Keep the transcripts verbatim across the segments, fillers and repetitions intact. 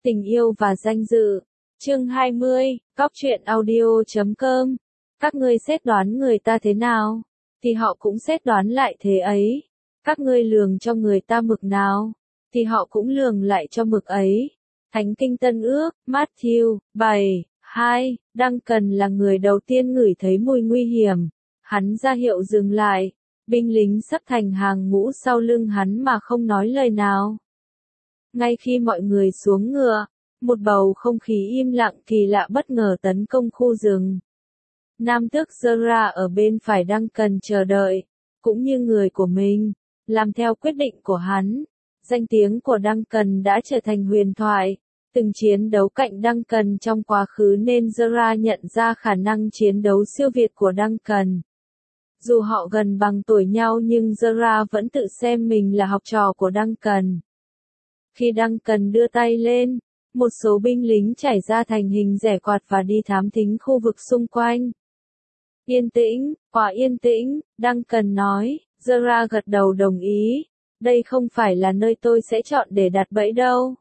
Tình yêu và danh dự. Chương hai mươi, Cóc truyện audio chấm com. Các ngươi xét đoán người ta thế nào, thì họ cũng xét đoán lại thế ấy. Các ngươi lường cho người ta mực nào, thì họ cũng lường lại cho mực ấy. Thánh kinh Tân Ước, Matthew, bảy, hai, Duncan là người đầu tiên ngửi thấy mùi nguy hiểm. Hắn ra hiệu dừng lại. Binh lính sắp thành hàng ngũ sau lưng hắn mà không nói lời nào. Ngay khi mọi người xuống ngựa, một bầu không khí im lặng kỳ lạ bất ngờ tấn công khu rừng. Nam tước Zara ở bên phải Duncan chờ đợi, cũng như người của mình, làm theo quyết định của hắn. Danh tiếng của Duncan đã trở thành huyền thoại, từng chiến đấu cạnh Duncan trong quá khứ nên Zara nhận ra khả năng chiến đấu siêu việt của Duncan. Dù họ gần bằng tuổi nhau nhưng Zara vẫn tự xem mình là học trò của Duncan. Khi Duncan đưa tay lên, một số binh lính chảy ra thành hình rẻ quạt và đi thám thính khu vực xung quanh. Yên tĩnh, quá yên tĩnh, Duncan nói. Zara gật đầu đồng ý. Đây không phải là nơi tôi sẽ chọn để đặt bẫy đâu.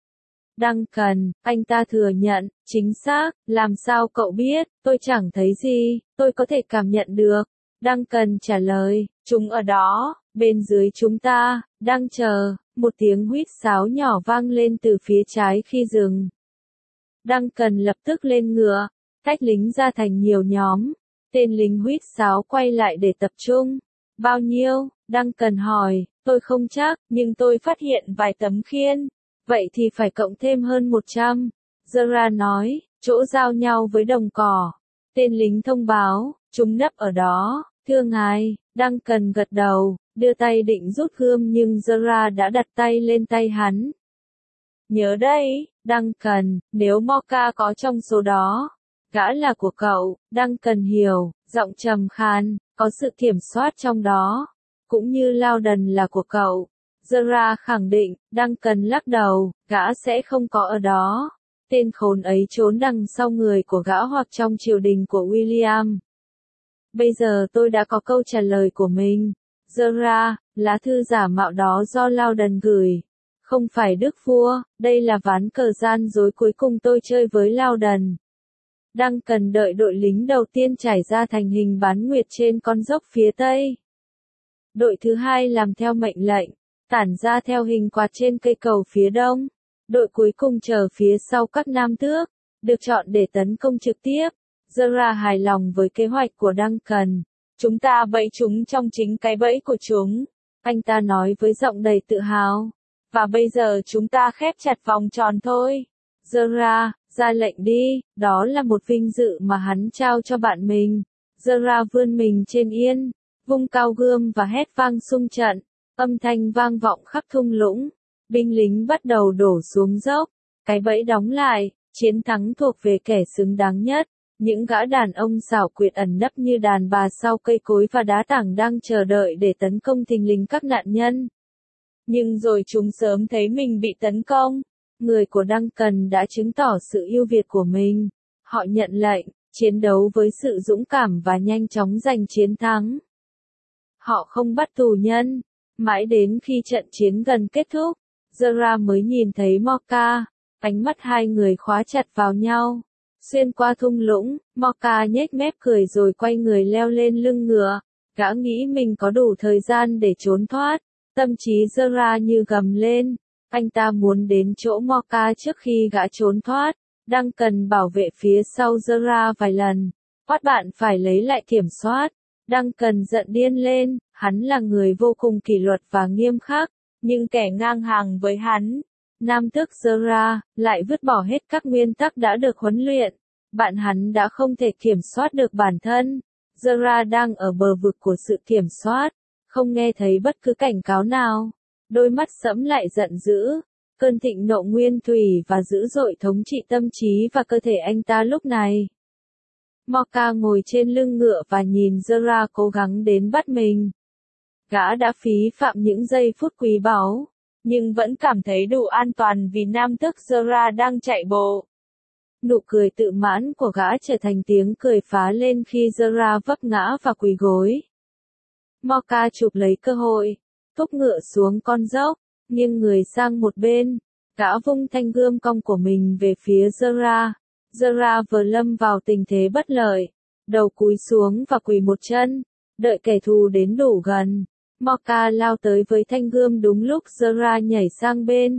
Duncan, anh ta thừa nhận, chính xác, làm sao cậu biết, tôi chẳng thấy gì, tôi có thể cảm nhận được. Duncan trả lời, chúng ở đó, bên dưới chúng ta, đang chờ. Một tiếng huýt sáo nhỏ vang lên từ phía trái khi dừng. Duncan lập tức lên ngựa, tách lính ra thành nhiều nhóm. Tên lính huýt sáo quay lại để tập trung. Bao nhiêu? Duncan hỏi, tôi không chắc, nhưng tôi phát hiện vài tấm khiên. Vậy thì phải cộng thêm hơn một trăm. Zara nói, chỗ giao nhau với đồng cỏ. Tên lính thông báo, chúng nấp ở đó, thưa ngài. Duncan gật đầu, đưa tay định rút gươm nhưng Zara đã đặt tay lên tay hắn. Nhớ đây, Duncan, nếu Mocha có trong số đó, gã là của cậu. Duncan hiểu, giọng trầm khan, có sự kiểm soát trong đó, cũng như Loudon là của cậu. Zara khẳng định, Duncan lắc đầu, gã sẽ không có ở đó. Tên khốn ấy trốn đằng sau người của gã hoặc trong triều đình của William. Bây giờ tôi đã có câu trả lời của mình. Zara, lá thư giả mạo đó do Loudon gửi. Không phải đức vua, đây là ván cờ gian dối cuối cùng tôi chơi với Loudon. Duncan đợi đội lính đầu tiên trải ra thành hình bán nguyệt trên con dốc phía tây. Đội thứ hai làm theo mệnh lệnh, tản ra theo hình quạt trên cây cầu phía đông. Đội cuối cùng chờ phía sau các nam tước, được chọn để tấn công trực tiếp. Zara hài lòng với kế hoạch của Duncan. Chúng ta bẫy chúng trong chính cái bẫy của chúng. Anh ta nói với giọng đầy tự hào. Và bây giờ chúng ta khép chặt vòng tròn thôi. Zara, ra lệnh đi, đó là một vinh dự mà hắn trao cho bạn mình. Zara vươn mình trên yên, vung cao gươm và hét vang xung trận. Âm thanh vang vọng khắp thung lũng. Binh lính bắt đầu đổ xuống dốc. Cái bẫy đóng lại, chiến thắng thuộc về kẻ xứng đáng nhất. Những gã đàn ông xảo quyệt ẩn nấp như đàn bà sau cây cối và đá tảng đang chờ đợi để tấn công thình lình các nạn nhân. Nhưng rồi chúng sớm thấy mình bị tấn công. Người của Duncan đã chứng tỏ sự ưu việt của mình. Họ nhận lệnh, chiến đấu với sự dũng cảm và nhanh chóng giành chiến thắng. Họ không bắt tù nhân. Mãi đến khi trận chiến gần kết thúc, Zara mới nhìn thấy Mocha. Ánh mắt hai người khóa chặt vào nhau. Xuyên qua thung lũng, Mocha nhếch mép cười rồi quay người leo lên lưng ngựa. Gã nghĩ mình có đủ thời gian để trốn thoát. Tâm trí Zara như gầm lên. Anh ta muốn đến chỗ Mocha trước khi gã trốn thoát. Duncan bảo vệ phía sau Zara vài lần. Bắt bạn phải lấy lại kiểm soát. Duncan giận điên lên. Hắn là người vô cùng kỷ luật và nghiêm khắc. Nhưng kẻ ngang hàng với hắn, nam tước Zara, lại vứt bỏ hết các nguyên tắc đã được huấn luyện. Bạn hắn đã không thể kiểm soát được bản thân. Zara đang ở bờ vực của sự kiểm soát, không nghe thấy bất cứ cảnh cáo nào. Đôi mắt sẫm lại giận dữ. Cơn thịnh nộ nguyên thủy và dữ dội thống trị tâm trí và cơ thể anh ta lúc này. Mocha ngồi trên lưng ngựa và nhìn Zara cố gắng đến bắt mình. Gã đã phí phạm những giây phút quý báu, nhưng vẫn cảm thấy đủ an toàn vì nam tước Zara đang chạy bộ. Nụ cười tự mãn của gã trở thành tiếng cười phá lên khi Zara vấp ngã và quỳ gối. Mocha chụp lấy cơ hội, thúc ngựa xuống con dốc, nghiêng người sang một bên. Gã vung thanh gươm cong của mình về phía Zara. Zara vừa lâm vào tình thế bất lợi, đầu cúi xuống và quỳ một chân, đợi kẻ thù đến đủ gần. Morka lao tới với thanh gươm đúng lúc Zara nhảy sang bên.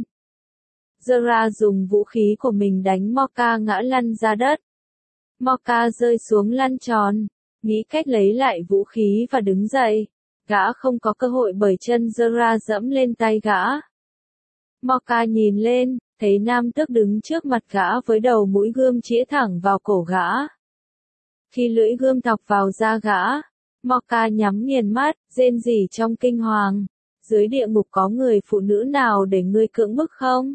Zara dùng vũ khí của mình đánh Morka ngã lăn ra đất. Morka rơi xuống lăn tròn, nghĩ cách lấy lại vũ khí và đứng dậy. Gã không có cơ hội bởi chân Zara dẫm lên tay gã. Morka nhìn lên, thấy nam tước đứng trước mặt gã với đầu mũi gươm chĩa thẳng vào cổ gã. Khi lưỡi gươm thọc vào da gã, Morka nhắm nghiền mắt, rên rỉ trong kinh hoàng. Dưới địa ngục có người phụ nữ nào để ngươi cưỡng bức không?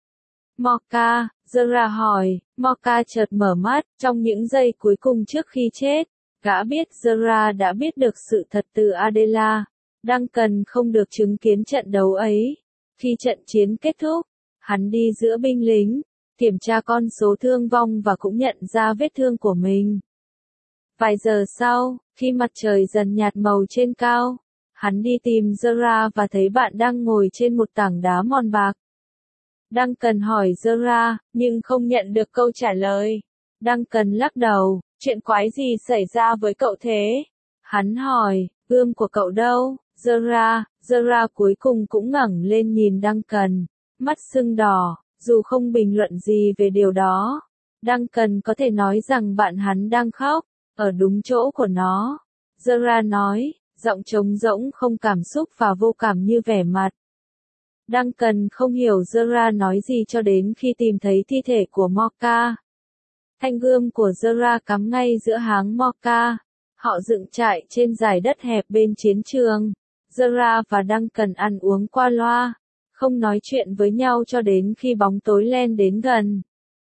Morka, Zara hỏi. Morka chợt mở mắt, trong những giây cuối cùng trước khi chết, gã biết Zara đã biết được sự thật từ Adela. Duncan không được chứng kiến trận đấu ấy. Khi trận chiến kết thúc, hắn đi giữa binh lính, kiểm tra con số thương vong và cũng nhận ra vết thương của mình. Vài giờ sau, khi mặt trời dần nhạt màu trên cao, hắn đi tìm Zara và thấy bạn đang ngồi trên một tảng đá mòn bạc. Duncan hỏi Zara, nhưng không nhận được câu trả lời. Duncan lắc đầu, chuyện quái gì xảy ra với cậu thế? Hắn hỏi, gươm của cậu đâu? Zara, Zara cuối cùng cũng ngẩng lên nhìn Duncan, mắt sưng đỏ, dù không bình luận gì về điều đó. Duncan có thể nói rằng bạn hắn đang khóc, ở đúng chỗ của nó. Zara nói, giọng trống rỗng không cảm xúc và vô cảm như vẻ mặt. Duncan không hiểu Zara nói gì cho đến khi tìm thấy thi thể của Morka. Thanh gươm của Zara cắm ngay giữa háng Morka. Họ dựng trại trên dải đất hẹp bên chiến trường. Zara và Duncan ăn uống qua loa, không nói chuyện với nhau cho đến khi bóng tối len đến gần.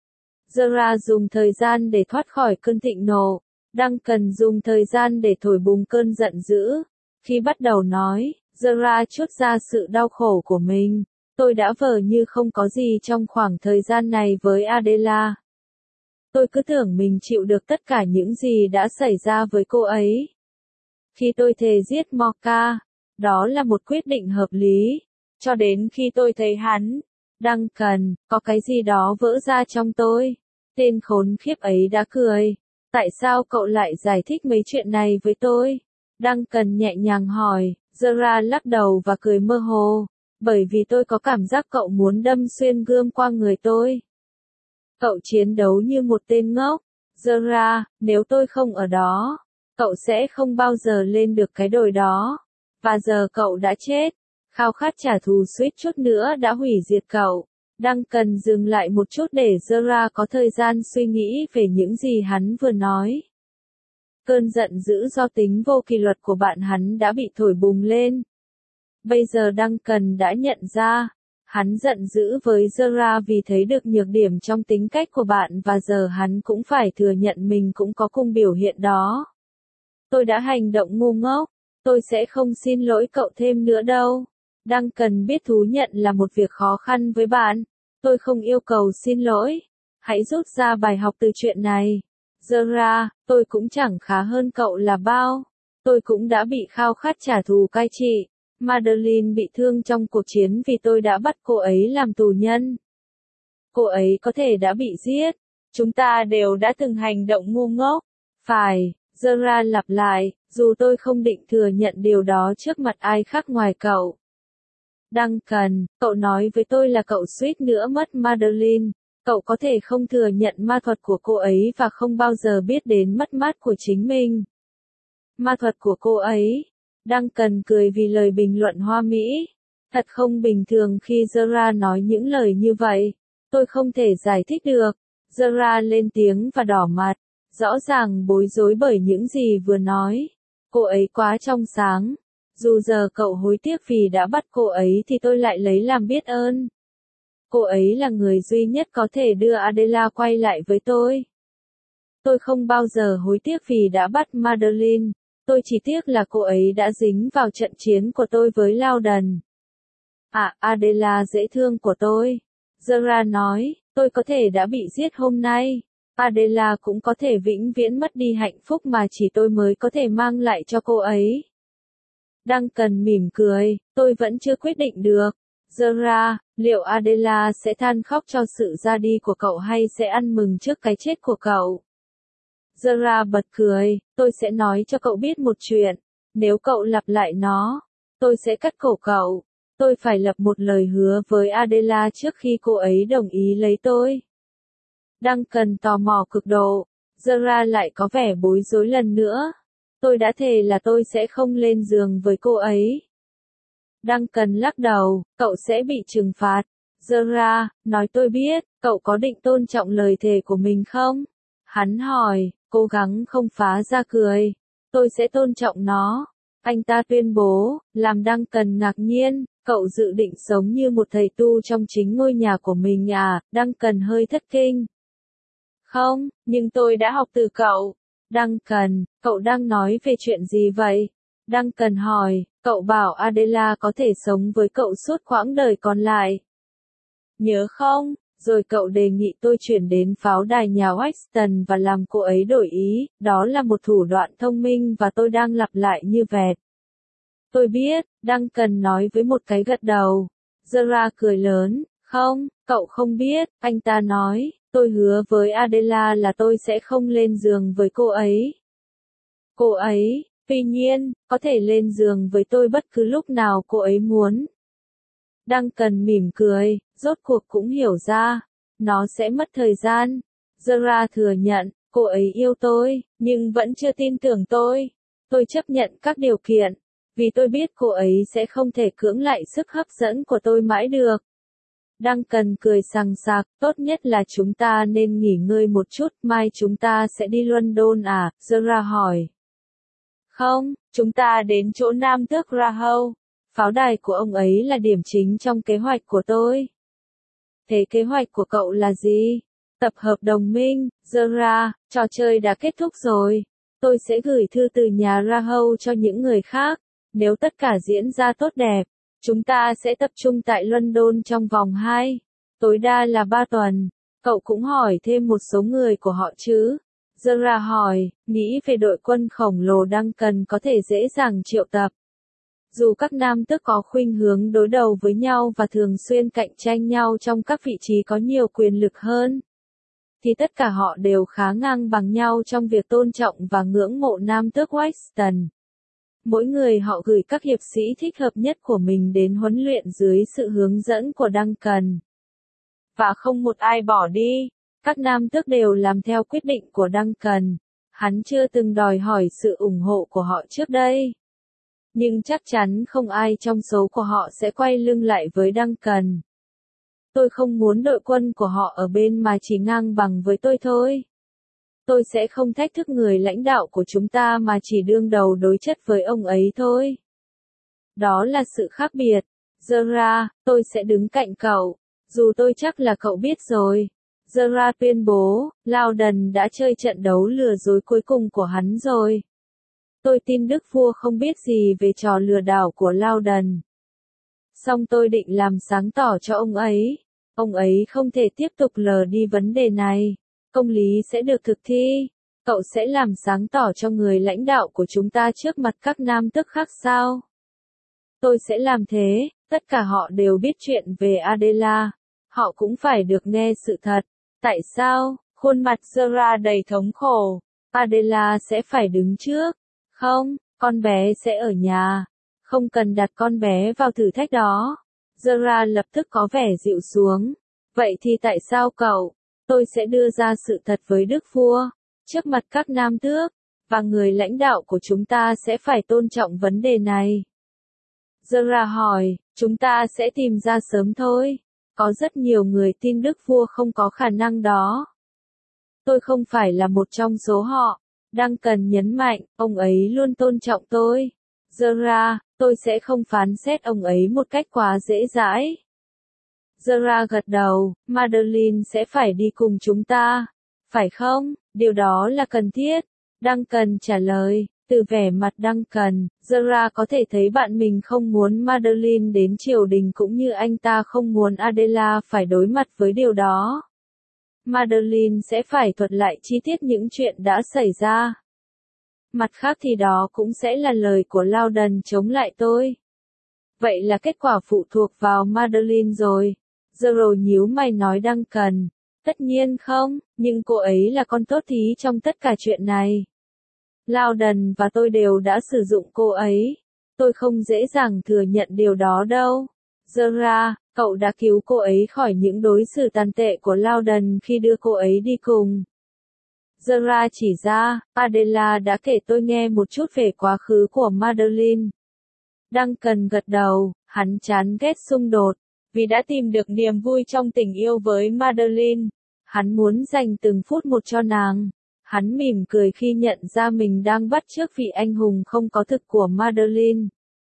Zara dùng thời gian để thoát khỏi cơn thịnh nộ. Duncan dùng thời gian để thổi bùng cơn giận dữ. Khi bắt đầu nói, Zara trút ra sự đau khổ của mình. Tôi đã vờ như không có gì trong khoảng thời gian này với Adela. Tôi cứ tưởng mình chịu được tất cả những gì đã xảy ra với cô ấy. Khi tôi thề giết Morka, đó là một quyết định hợp lý. Cho đến khi tôi thấy hắn, Duncan, có cái gì đó vỡ ra trong tôi. Tên khốn khiếp ấy đã cười. Tại sao cậu lại giải thích mấy chuyện này với tôi? Duncan nhẹ nhàng hỏi. Zara lắc đầu và cười mơ hồ. Bởi vì tôi có cảm giác cậu muốn đâm xuyên gươm qua người tôi. Cậu chiến đấu như một tên ngốc. Zara, nếu tôi không ở đó, cậu sẽ không bao giờ lên được cái đồi đó. Và giờ cậu đã chết. Khao khát trả thù suýt chút nữa đã hủy diệt cậu. Duncan dừng lại một chút để Zara có thời gian suy nghĩ về những gì hắn vừa nói. Cơn giận dữ do tính vô kỷ luật của bạn hắn đã bị thổi bùng lên. Bây giờ Duncan đã nhận ra, hắn giận dữ với Zara vì thấy được nhược điểm trong tính cách của bạn và giờ hắn cũng phải thừa nhận mình cũng có cùng biểu hiện đó. Tôi đã hành động ngu ngốc, tôi sẽ không xin lỗi cậu thêm nữa đâu. Duncan biết thú nhận là một việc khó khăn với bạn. Tôi không yêu cầu xin lỗi. Hãy rút ra bài học từ chuyện này. Zara, tôi cũng chẳng khá hơn cậu là bao. Tôi cũng đã bị khao khát trả thù cai trị. Madeline bị thương trong cuộc chiến vì tôi đã bắt cô ấy làm tù nhân. Cô ấy có thể đã bị giết. Chúng ta đều đã từng hành động ngu ngốc. Phải, Zara lặp lại, dù tôi không định thừa nhận điều đó trước mặt ai khác ngoài cậu. Duncan, cậu nói với tôi là cậu suýt nữa mất Madeline. Cậu có thể không thừa nhận ma thuật của cô ấy và không bao giờ biết đến mất mát của chính mình. Ma thuật của cô ấy. Duncan cười vì lời bình luận hoa mỹ. Thật không bình thường khi Zara nói những lời như vậy. Tôi không thể giải thích được. Zara lên tiếng và đỏ mặt. Rõ ràng bối rối bởi những gì vừa nói. Cô ấy quá trong sáng. Dù giờ cậu hối tiếc vì đã bắt cô ấy thì tôi lại lấy làm biết ơn. Cô ấy là người duy nhất có thể đưa Adela quay lại với tôi. Tôi không bao giờ hối tiếc vì đã bắt Madeline. Tôi chỉ tiếc là cô ấy đã dính vào trận chiến của tôi với Loudon. À, Adela dễ thương của tôi. Zara nói, tôi có thể đã bị giết hôm nay. Adela cũng có thể vĩnh viễn mất đi hạnh phúc mà chỉ tôi mới có thể mang lại cho cô ấy. Duncan mỉm cười, tôi vẫn chưa quyết định được. Zara, liệu Adela sẽ than khóc cho sự ra đi của cậu hay sẽ ăn mừng trước cái chết của cậu? Zara bật cười, tôi sẽ nói cho cậu biết một chuyện. Nếu cậu lặp lại nó, tôi sẽ cắt cổ cậu. Tôi phải lập một lời hứa với Adela trước khi cô ấy đồng ý lấy tôi. Duncan tò mò cực độ. Zara lại có vẻ bối rối lần nữa. Tôi đã thề là tôi sẽ không lên giường với cô ấy. Duncan lắc đầu, cậu sẽ bị trừng phạt. Zara, nói tôi biết, cậu có định tôn trọng lời thề của mình không? Hắn hỏi, cố gắng không phá ra cười. Tôi sẽ tôn trọng nó. Anh ta tuyên bố, làm Duncan ngạc nhiên, cậu dự định sống như một thầy tu trong chính ngôi nhà của mình à? Duncan hơi thất kinh. Không, nhưng tôi đã học từ cậu. Duncan, cậu đang nói về chuyện gì vậy? Duncan hỏi, cậu bảo Adela có thể sống với cậu suốt quãng đời còn lại. Nhớ không? Rồi cậu đề nghị tôi chuyển đến pháo đài nhà Weston và làm cô ấy đổi ý, đó là một thủ đoạn thông minh và tôi đang lặp lại như vẹt. Tôi biết, Duncan nói với một cái gật đầu. Zara cười lớn, không, cậu không biết, anh ta nói, tôi hứa với Adela là tôi sẽ không lên giường với cô ấy. Cô ấy, tuy nhiên, có thể lên giường với tôi bất cứ lúc nào cô ấy muốn. Duncan mỉm cười, rốt cuộc cũng hiểu ra. Nó sẽ mất thời gian. Zara thừa nhận, cô ấy yêu tôi, nhưng vẫn chưa tin tưởng tôi. Tôi chấp nhận các điều kiện, vì tôi biết cô ấy sẽ không thể cưỡng lại sức hấp dẫn của tôi mãi được. Duncan cười sằng sặc, tốt nhất là chúng ta nên nghỉ ngơi một chút, mai chúng ta sẽ đi London à? Zara hỏi. Không, chúng ta đến chỗ Nam Tước Rahau. Pháo đài của ông ấy là điểm chính trong kế hoạch của tôi. Thế kế hoạch của cậu là gì? Tập hợp đồng minh, Zara, trò chơi đã kết thúc rồi. Tôi sẽ gửi thư từ nhà Rahau cho những người khác. Nếu tất cả diễn ra tốt đẹp, chúng ta sẽ tập trung tại London trong vòng hai, tối đa là ba tuần. Cậu cũng hỏi thêm một số người của họ chứ? Zara hỏi, nghĩ về đội quân khổng lồ Duncan có thể dễ dàng triệu tập. Dù các nam tước có khuynh hướng đối đầu với nhau và thường xuyên cạnh tranh nhau trong các vị trí có nhiều quyền lực hơn, thì tất cả họ đều khá ngang bằng nhau trong việc tôn trọng và ngưỡng mộ nam tước Weston. Mỗi người họ gửi các hiệp sĩ thích hợp nhất của mình đến huấn luyện dưới sự hướng dẫn của Duncan. Và không một ai bỏ đi, các nam tước đều làm theo quyết định của Duncan. Hắn chưa từng đòi hỏi sự ủng hộ của họ trước đây. Nhưng chắc chắn không ai trong số của họ sẽ quay lưng lại với Duncan. Tôi không muốn đội quân của họ ở bên mà chỉ ngang bằng với tôi thôi. Tôi sẽ không thách thức người lãnh đạo của chúng ta mà chỉ đương đầu đối chất với ông ấy thôi. Đó là sự khác biệt. Zara, tôi sẽ đứng cạnh cậu. Dù tôi chắc là cậu biết rồi. Zara tuyên bố, Loudon đã chơi trận đấu lừa dối cuối cùng của hắn rồi. Tôi tin Đức Vua không biết gì về trò lừa đảo của Loudon. Song tôi định làm sáng tỏ cho ông ấy. Ông ấy không thể tiếp tục lờ đi vấn đề này. Công lý sẽ được thực thi. Cậu sẽ làm sáng tỏ cho người lãnh đạo của chúng ta trước mặt các nam tước khác sao? Tôi sẽ làm thế, tất cả họ đều biết chuyện về Adela. Họ cũng phải được nghe sự thật. Tại sao? Khuôn mặt Zara đầy thống khổ. Adela sẽ phải đứng trước. Không, con bé sẽ ở nhà. Không cần đặt con bé vào thử thách đó. Zara lập tức có vẻ dịu xuống. Vậy thì tại sao cậu? Tôi sẽ đưa ra sự thật với Đức Vua, trước mặt các nam tước, và người lãnh đạo của chúng ta sẽ phải tôn trọng vấn đề này. Zara hỏi, chúng ta sẽ tìm ra sớm thôi. Có rất nhiều người tin Đức Vua không có khả năng đó. Tôi không phải là một trong số họ. Duncan nhấn mạnh, ông ấy luôn tôn trọng tôi. Zara, tôi sẽ không phán xét ông ấy một cách quá dễ dãi. Zara gật đầu, Madeline sẽ phải đi cùng chúng ta. Phải không? Điều đó là cần thiết. Duncan trả lời, từ vẻ mặt Duncan, Zara có thể thấy bạn mình không muốn Madeline đến triều đình cũng như anh ta không muốn Adela phải đối mặt với điều đó. Madeline sẽ phải thuật lại chi tiết những chuyện đã xảy ra. Mặt khác thì đó cũng sẽ là lời của Loudon chống lại tôi. Vậy là kết quả phụ thuộc vào Madeline rồi. Zero nhíu mày nói Duncan. Tất nhiên không, nhưng cô ấy là con tốt thí trong tất cả chuyện này. Loudon và tôi đều đã sử dụng cô ấy. Tôi không dễ dàng thừa nhận điều đó đâu. Zara, cậu đã cứu cô ấy khỏi những đối xử tàn tệ của Loudon khi đưa cô ấy đi cùng. Zara chỉ ra, Adela đã kể tôi nghe một chút về quá khứ của Madeline. Duncan gật đầu, hắn chán ghét xung đột, vì đã tìm được niềm vui trong tình yêu với Madeline. Hắn muốn dành từng phút một cho nàng. Hắn mỉm cười khi nhận ra mình đang bắt chước vị anh hùng không có thực của Madeline.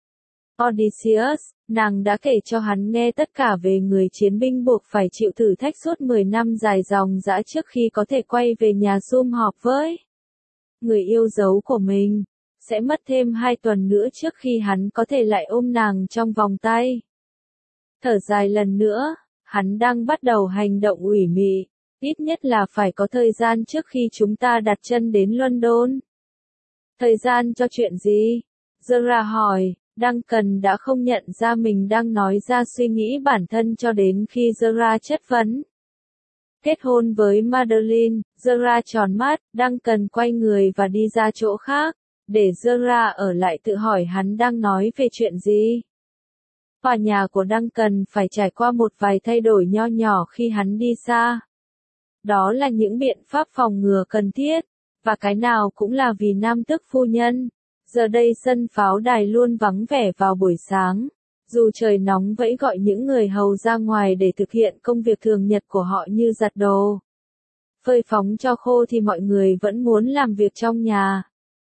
Odysseus, nàng đã kể cho hắn nghe tất cả về người chiến binh buộc phải chịu thử thách suốt mười năm dài dòng dã trước khi có thể quay về nhà sum họp với người yêu dấu của mình. Sẽ mất thêm hai tuần nữa trước khi hắn có thể lại ôm nàng trong vòng tay. Thở dài lần nữa, hắn đang bắt đầu hành động ủy mị. Ít nhất là phải có thời gian trước khi chúng ta đặt chân đến London. Thời gian cho chuyện gì? Zara hỏi. Duncan đã không nhận ra mình đang nói ra suy nghĩ bản thân cho đến khi Zara chất vấn. Kết hôn với Madeline, Zara tròn mắt, Duncan quay người và đi ra chỗ khác, để Zara ở lại tự hỏi hắn đang nói về chuyện gì. Tòa nhà của Duncan phải trải qua một vài thay đổi nho nhỏ khi hắn đi xa. Đó là những biện pháp phòng ngừa cần thiết, và cái nào cũng là vì nam tước phu nhân. Giờ đây sân pháo đài luôn vắng vẻ vào buổi sáng, dù trời nóng vẫy gọi những người hầu ra ngoài để thực hiện công việc thường nhật của họ như giặt đồ. Phơi phóng cho khô thì mọi người vẫn muốn làm việc trong nhà.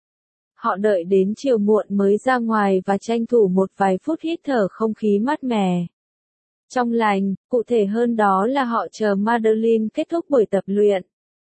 Họ đợi đến chiều muộn mới ra ngoài và tranh thủ một vài phút hít thở không khí mát mẻ. Trong lành, cụ thể hơn đó là họ chờ Madeline kết thúc buổi tập luyện.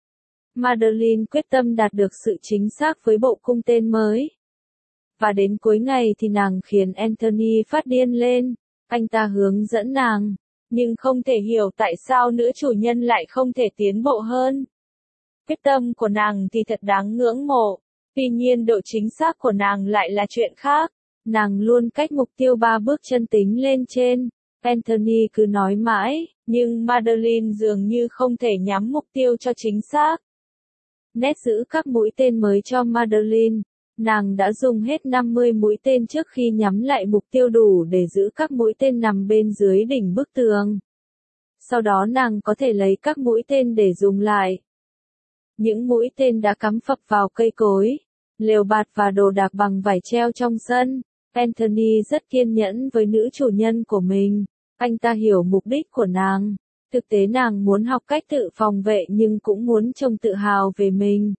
Madeline quyết tâm đạt được sự chính xác với bộ cung tên mới. Và đến cuối ngày thì nàng khiến Anthony phát điên lên. Anh ta hướng dẫn nàng, nhưng không thể hiểu tại sao nữ chủ nhân lại không thể tiến bộ hơn. Quyết tâm của nàng thì thật đáng ngưỡng mộ, tuy nhiên độ chính xác của nàng lại là chuyện khác. Nàng luôn cách mục tiêu ba bước chân tính lên trên. Anthony cứ nói mãi, nhưng Madeline dường như không thể nhắm mục tiêu cho chính xác. Nét giữ các mũi tên mới cho Madeline. Nàng đã dùng hết năm mươi mũi tên trước khi nhắm lại mục tiêu đủ để giữ các mũi tên nằm bên dưới đỉnh bức tường. Sau đó nàng có thể lấy các mũi tên để dùng lại. Những mũi tên đã cắm phập vào cây cối, lều bạt và đồ đạc bằng vải treo trong sân. Anthony rất kiên nhẫn với nữ chủ nhân của mình. Anh ta hiểu mục đích của nàng. Thực tế nàng muốn học cách tự phòng vệ nhưng cũng muốn trông tự hào về mình.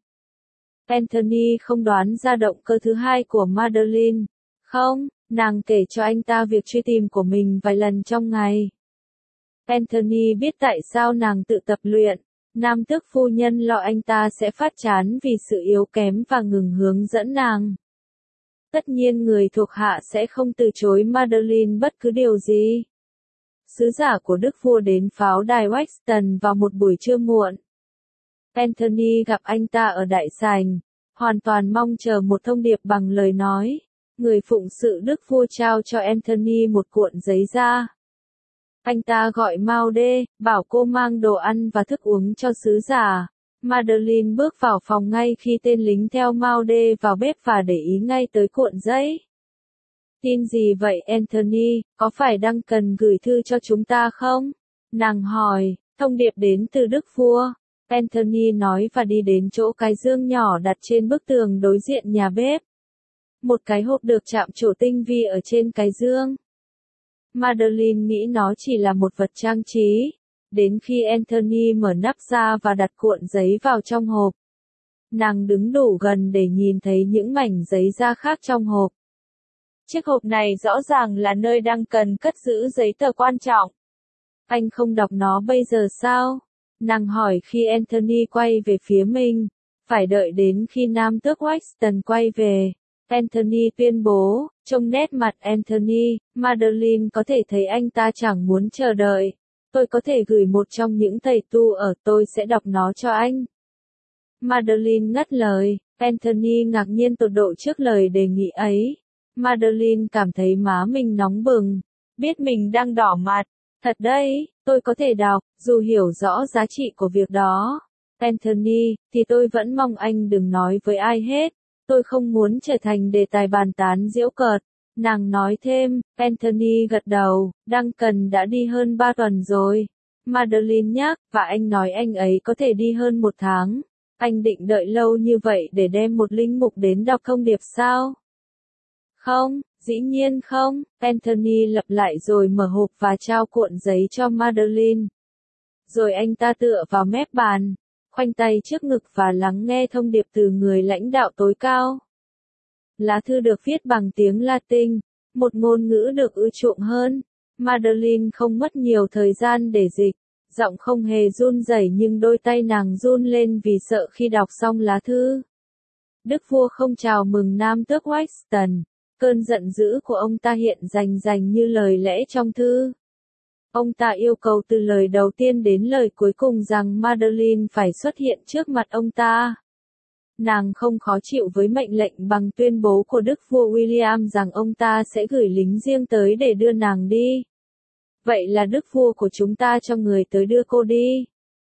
Anthony không đoán ra động cơ thứ hai của Madeline. Không, nàng kể cho anh ta việc truy tìm của mình vài lần trong ngày. Anthony biết tại sao nàng tự tập luyện. Nam tước phu nhân lo anh ta sẽ phát chán vì sự yếu kém và ngừng hướng dẫn nàng. Tất nhiên người thuộc hạ sẽ không từ chối Madeline bất cứ điều gì. Sứ giả của đức vua đến pháo đài Weston vào một buổi trưa muộn. Anthony gặp anh ta ở đại sảnh, hoàn toàn mong chờ một thông điệp bằng lời nói. Người phụng sự đức vua trao cho Anthony một cuộn giấy da. Anh ta gọi Maude, bảo cô mang đồ ăn và thức uống cho sứ giả. Madeline bước vào phòng ngay khi tên lính theo Maude vào bếp và để ý ngay tới cuộn giấy. Tin gì vậy Anthony, có phải Duncan gửi thư cho chúng ta không? Nàng hỏi, thông điệp đến từ đức vua. Anthony nói và đi đến chỗ cái dương nhỏ đặt trên bức tường đối diện nhà bếp. Một cái hộp được chạm trổ tinh vi ở trên cái dương. Madeline nghĩ nó chỉ là một vật trang trí. Đến khi Anthony mở nắp ra và đặt cuộn giấy vào trong hộp. Nàng đứng đủ gần để nhìn thấy những mảnh giấy da khác trong hộp. Chiếc hộp này rõ ràng là nơi Duncan cất giữ giấy tờ quan trọng. Anh không đọc nó bây giờ sao? Nàng hỏi khi Anthony quay về phía mình. Phải đợi đến khi nam tước Weston quay về. Anthony tuyên bố, trong nét mặt Anthony, Madeline có thể thấy anh ta chẳng muốn chờ đợi. Tôi có thể gửi một trong những thầy tu ở tôi sẽ đọc nó cho anh. Madeline ngắt lời, Anthony ngạc nhiên tột độ trước lời đề nghị ấy. Madeline cảm thấy má mình nóng bừng, biết mình đang đỏ mặt. Thật đấy, tôi có thể đọc, dù hiểu rõ giá trị của việc đó. Anthony, thì tôi vẫn mong anh đừng nói với ai hết. Tôi không muốn trở thành đề tài bàn tán giễu cợt. Nàng nói thêm, Anthony gật đầu, Duncan đã đi hơn ba tuần rồi. Madeline nhắc, và anh nói anh ấy có thể đi hơn một tháng. Anh định đợi lâu như vậy để đem một linh mục đến đọc thông điệp sao? Không, dĩ nhiên không, Anthony lặp lại rồi mở hộp và trao cuộn giấy cho Madeline. Rồi anh ta tựa vào mép bàn, khoanh tay trước ngực và lắng nghe thông điệp từ người lãnh đạo tối cao. Lá thư được viết bằng tiếng Latin, một ngôn ngữ được ưa chuộng hơn. Madeline không mất nhiều thời gian để dịch, giọng không hề run rẩy nhưng đôi tay nàng run lên vì sợ khi đọc xong lá thư. Đức vua không chào mừng nam tước Weston. Cơn giận dữ của ông ta hiện rành rành như lời lẽ trong thư. Ông ta yêu cầu từ lời đầu tiên đến lời cuối cùng rằng Madeline phải xuất hiện trước mặt ông ta. Nàng không khó chịu với mệnh lệnh bằng tuyên bố của Đức vua William rằng ông ta sẽ gửi lính riêng tới để đưa nàng đi. Vậy là Đức vua của chúng ta cho người tới đưa cô đi.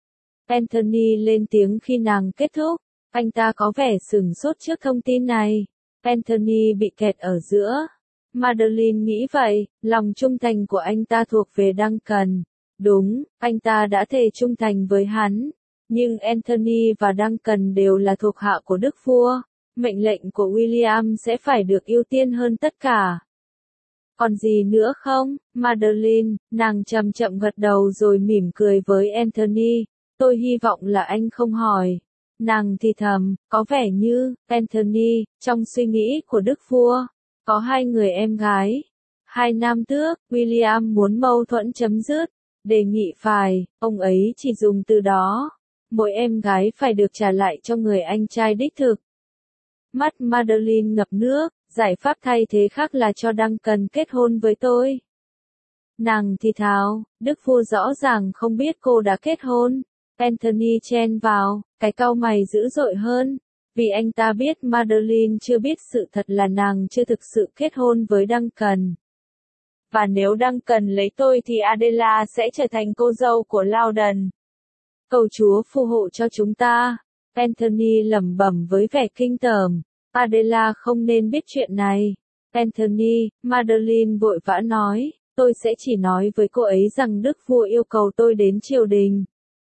Anthony lên tiếng khi nàng kết thúc. Anh ta có vẻ sửng sốt trước thông tin này. Anthony bị kẹt ở giữa. Madeline nghĩ vậy, lòng trung thành của anh ta thuộc về Duncan. Đúng, anh ta đã thề trung thành với hắn. Nhưng Anthony và Duncan đều là thuộc hạ của Đức vua. Mệnh lệnh của William sẽ phải được ưu tiên hơn tất cả. Còn gì nữa không, Madeline? Nàng chậm chậm gật đầu rồi mỉm cười với Anthony. Tôi hy vọng là anh không hỏi. Nàng thì thầm, có vẻ như, Anthony, trong suy nghĩ của Đức vua, có hai người em gái. Hai nam tước, William muốn mâu thuẫn chấm dứt, đề nghị phải, ông ấy chỉ dùng từ đó. Mỗi em gái phải được trả lại cho người anh trai đích thực. Mắt Madeline ngập nước, giải pháp thay thế khác là cho Duncan kết hôn với tôi. Nàng thì thào, Đức vua rõ ràng không biết cô đã kết hôn. Anthony chen vào, cái cau mày dữ dội hơn, vì anh ta biết Madeline chưa biết sự thật là nàng chưa thực sự kết hôn với Duncan. Và nếu Duncan lấy tôi thì Adela sẽ trở thành cô dâu của Loudon. Cầu Chúa phù hộ cho chúng ta. Anthony lẩm bẩm với vẻ kinh tởm. Adela không nên biết chuyện này. Anthony, Madeline vội vã nói, tôi sẽ chỉ nói với cô ấy rằng Đức vua yêu cầu tôi đến triều đình.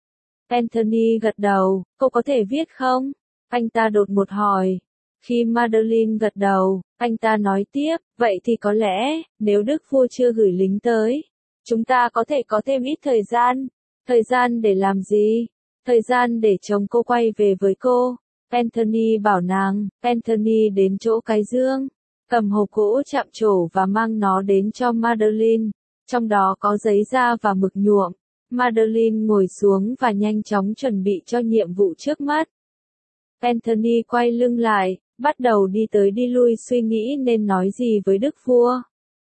Anthony gật đầu, cô có thể viết không? Anh ta đột ngột hỏi. Khi Madeline gật đầu, anh ta nói tiếp, vậy thì có lẽ, nếu Đức vua chưa gửi lính tới, chúng ta có thể có thêm ít thời gian. Thời gian để làm gì? Thời gian để chồng cô quay về với cô. Anthony bảo nàng, Anthony đến chỗ cái dương, cầm hộp gỗ chạm trổ và mang nó đến cho Madeline. Trong đó có giấy da và mực nhuộm. Madeline ngồi xuống và nhanh chóng chuẩn bị cho nhiệm vụ trước mắt. Anthony quay lưng lại, bắt đầu đi tới đi lui suy nghĩ nên nói gì với Đức vua.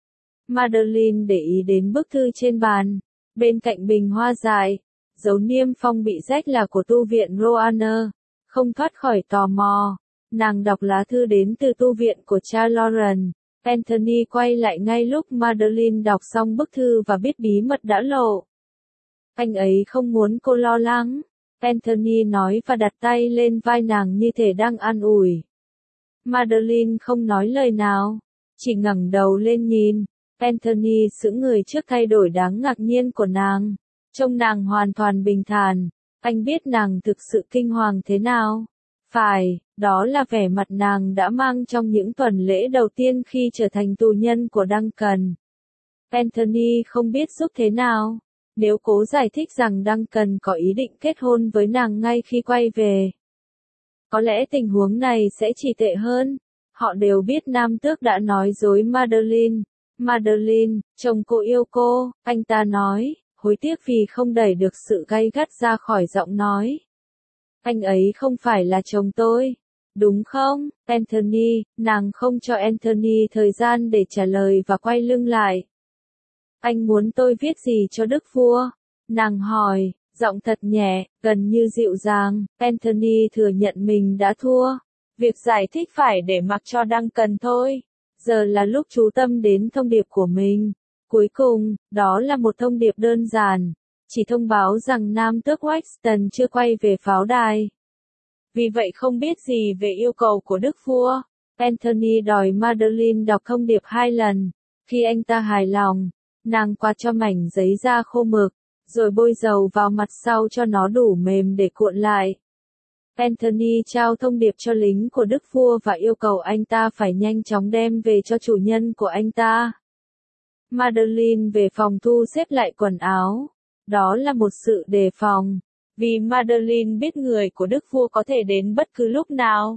Madeline để ý đến bức thư trên bàn. Bên cạnh bình hoa dại, dấu niêm phong bị rách là của tu viện Roanna. Không thoát khỏi tò mò, nàng đọc lá thư đến từ tu viện của cha Lauren. Anthony quay lại ngay lúc Madeline đọc xong bức thư và biết bí mật đã lộ. Anh ấy không muốn cô lo lắng. Anthony nói và đặt tay lên vai nàng như thể đang an ủi. Madeline không nói lời nào, chỉ ngẩng đầu lên nhìn. Anthony sững người trước thay đổi đáng ngạc nhiên của nàng. Trông nàng hoàn toàn bình thản. Anh biết nàng thực sự kinh hoàng thế nào. Phải, đó là vẻ mặt nàng đã mang trong những tuần lễ đầu tiên khi trở thành tù nhân của Duncan. Anthony không biết giúp thế nào. Nếu cố giải thích rằng Duncan có ý định kết hôn với nàng ngay khi quay về. Có lẽ tình huống này sẽ chỉ tệ hơn. Họ đều biết nam tước đã nói dối Madeline. Madeline, chồng cô yêu cô, anh ta nói, hối tiếc vì không đẩy được sự gay gắt ra khỏi giọng nói. Anh ấy không phải là chồng tôi, đúng không, Anthony? Nàng không cho Anthony thời gian để trả lời và quay lưng lại. Anh muốn tôi viết gì cho Đức vua? Nàng hỏi, giọng thật nhẹ, gần như dịu dàng. Anthony thừa nhận mình đã thua. Việc giải thích phải để mặc cho Duncan thôi. giờ là lúc chú tâm đến thông điệp của mình. Cuối cùng, đó là một thông điệp đơn giản, chỉ thông báo rằng nam tước Weston chưa quay về pháo đài. Vì vậy không biết gì về yêu cầu của đức vua, Anthony đòi Madeline đọc thông điệp hai lần. Khi anh ta hài lòng, nàng quạt cho mảnh giấy da khô mực, rồi bôi dầu vào mặt sau cho nó đủ mềm để cuộn lại. Anthony trao thông điệp cho lính của đức vua và yêu cầu anh ta phải nhanh chóng đem về cho chủ nhân của anh ta. Madeline về phòng thu xếp lại quần áo. Đó là một sự đề phòng, vì Madeline biết người của đức vua có thể đến bất cứ lúc nào.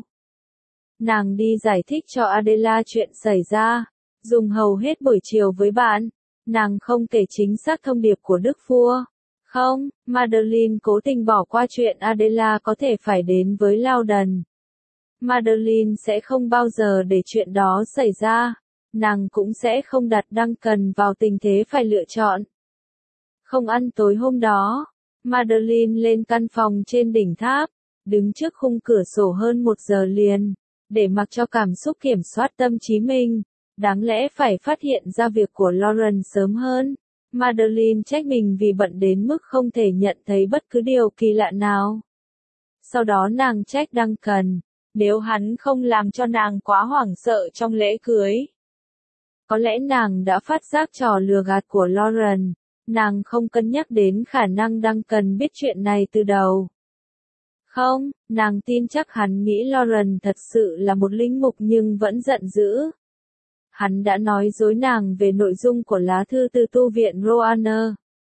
Nàng đi giải thích cho Adela chuyện xảy ra, dùng hầu hết buổi chiều với bạn. Nàng không kể chính xác thông điệp của đức vua. Không, Madeline cố tình bỏ qua chuyện Adela có thể phải đến với Loudon. Madeline sẽ không bao giờ để chuyện đó xảy ra. Nàng cũng sẽ không đặt Duncan vào tình thế phải lựa chọn. Không ăn tối hôm đó, Madeline lên căn phòng trên đỉnh tháp, đứng trước khung cửa sổ hơn một giờ liền, để mặc cho cảm xúc kiểm soát tâm trí mình. Đáng lẽ phải phát hiện ra việc của Lauren sớm hơn. Madeline trách mình vì bận đến mức không thể nhận thấy bất cứ điều kỳ lạ nào. Sau đó nàng trách Duncan, nếu hắn không làm cho nàng quá hoảng sợ trong lễ cưới. Có lẽ nàng đã phát giác trò lừa gạt của Lauren. Nàng không cân nhắc đến khả năng Duncan biết chuyện này từ đầu. Không, nàng tin chắc hắn nghĩ Lauren thật sự là một linh mục nhưng vẫn giận dữ. Hắn đã nói dối nàng về nội dung của lá thư từ tu viện Roanna.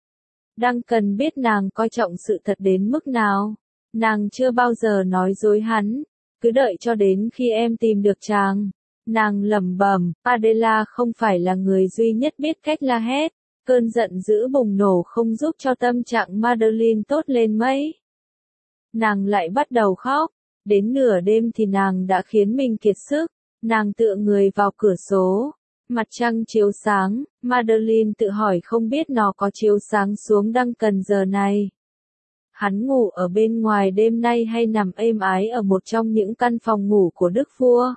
Duncan biết nàng coi trọng sự thật đến mức nào. Nàng chưa bao giờ nói dối hắn, cứ đợi cho đến khi em tìm được chàng. Nàng lẩm bẩm, Adela không phải là người duy nhất biết cách la hét. Cơn giận dữ bùng nổ không giúp cho tâm trạng Madeline tốt lên mấy. Nàng lại bắt đầu khóc. Đến nửa đêm thì nàng đã khiến mình kiệt sức. Nàng tựa người vào cửa sổ. Mặt trăng chiếu sáng, Madeline tự hỏi không biết nó có chiếu sáng xuống Duncan giờ này. Hắn ngủ ở bên ngoài đêm nay hay nằm êm ái ở một trong những căn phòng ngủ của đức vua.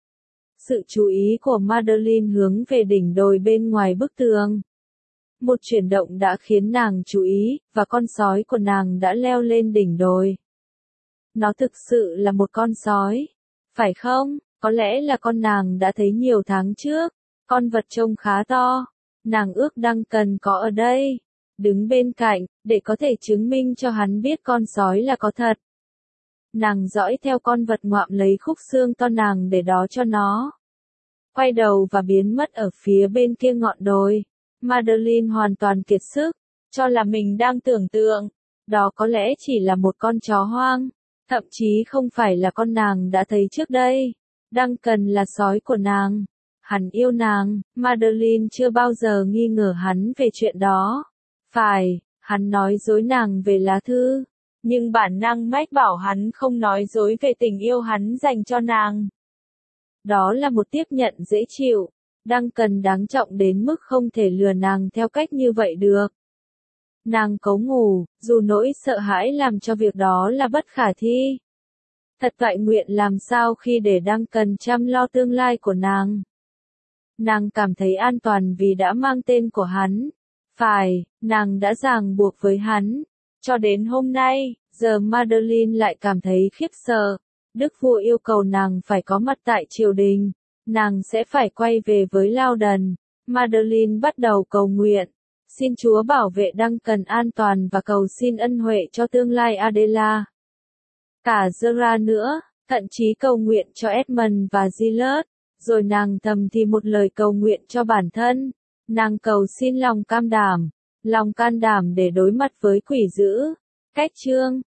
Sự chú ý của Madeline hướng về đỉnh đồi bên ngoài bức tường. Một chuyển động đã khiến nàng chú ý, và con sói của nàng đã leo lên đỉnh đồi. Nó thực sự là một con sói, phải không? Có lẽ là con nàng đã thấy nhiều tháng trước. Con vật trông khá to. Nàng ước Duncan có ở đây, đứng bên cạnh, để có thể chứng minh cho hắn biết con sói là có thật. Nàng dõi theo con vật ngoạm lấy khúc xương to nàng để đó cho nó. Quay đầu và biến mất ở phía bên kia ngọn đồi. Madeline hoàn toàn kiệt sức, cho là mình đang tưởng tượng. Đó có lẽ chỉ là một con chó hoang, thậm chí không phải là con nàng đã thấy trước đây. Duncan là sói của nàng. Hắn yêu nàng, Madeline chưa bao giờ nghi ngờ hắn về chuyện đó. Phải, hắn nói dối nàng về lá thư. Nhưng bản năng mách bảo hắn không nói dối về tình yêu hắn dành cho nàng. Đó là một tiếp nhận dễ chịu. Duncan đáng trọng đến mức không thể lừa nàng theo cách như vậy được. Nàng cố ngủ, dù nỗi sợ hãi làm cho việc đó là bất khả thi. Thật toại nguyện làm sao khi để Duncan chăm lo tương lai của nàng. Nàng cảm thấy an toàn vì đã mang tên của hắn. Phải, nàng đã ràng buộc với hắn. Cho đến hôm nay, giờ Madeline lại cảm thấy khiếp sợ. Đức vua yêu cầu nàng phải có mặt tại triều đình. Nàng sẽ phải quay về với Loudon. Madeline bắt đầu cầu nguyện. Xin Chúa bảo vệ Duncan an toàn và cầu xin ân huệ cho tương lai Adela. Cả Zara nữa, thậm chí cầu nguyện cho Edmund và Gillard. Rồi nàng thầm thì một lời cầu nguyện cho bản thân. Nàng cầu xin lòng cam đảm, lòng can đảm để đối mặt với quỷ dữ. Cách chương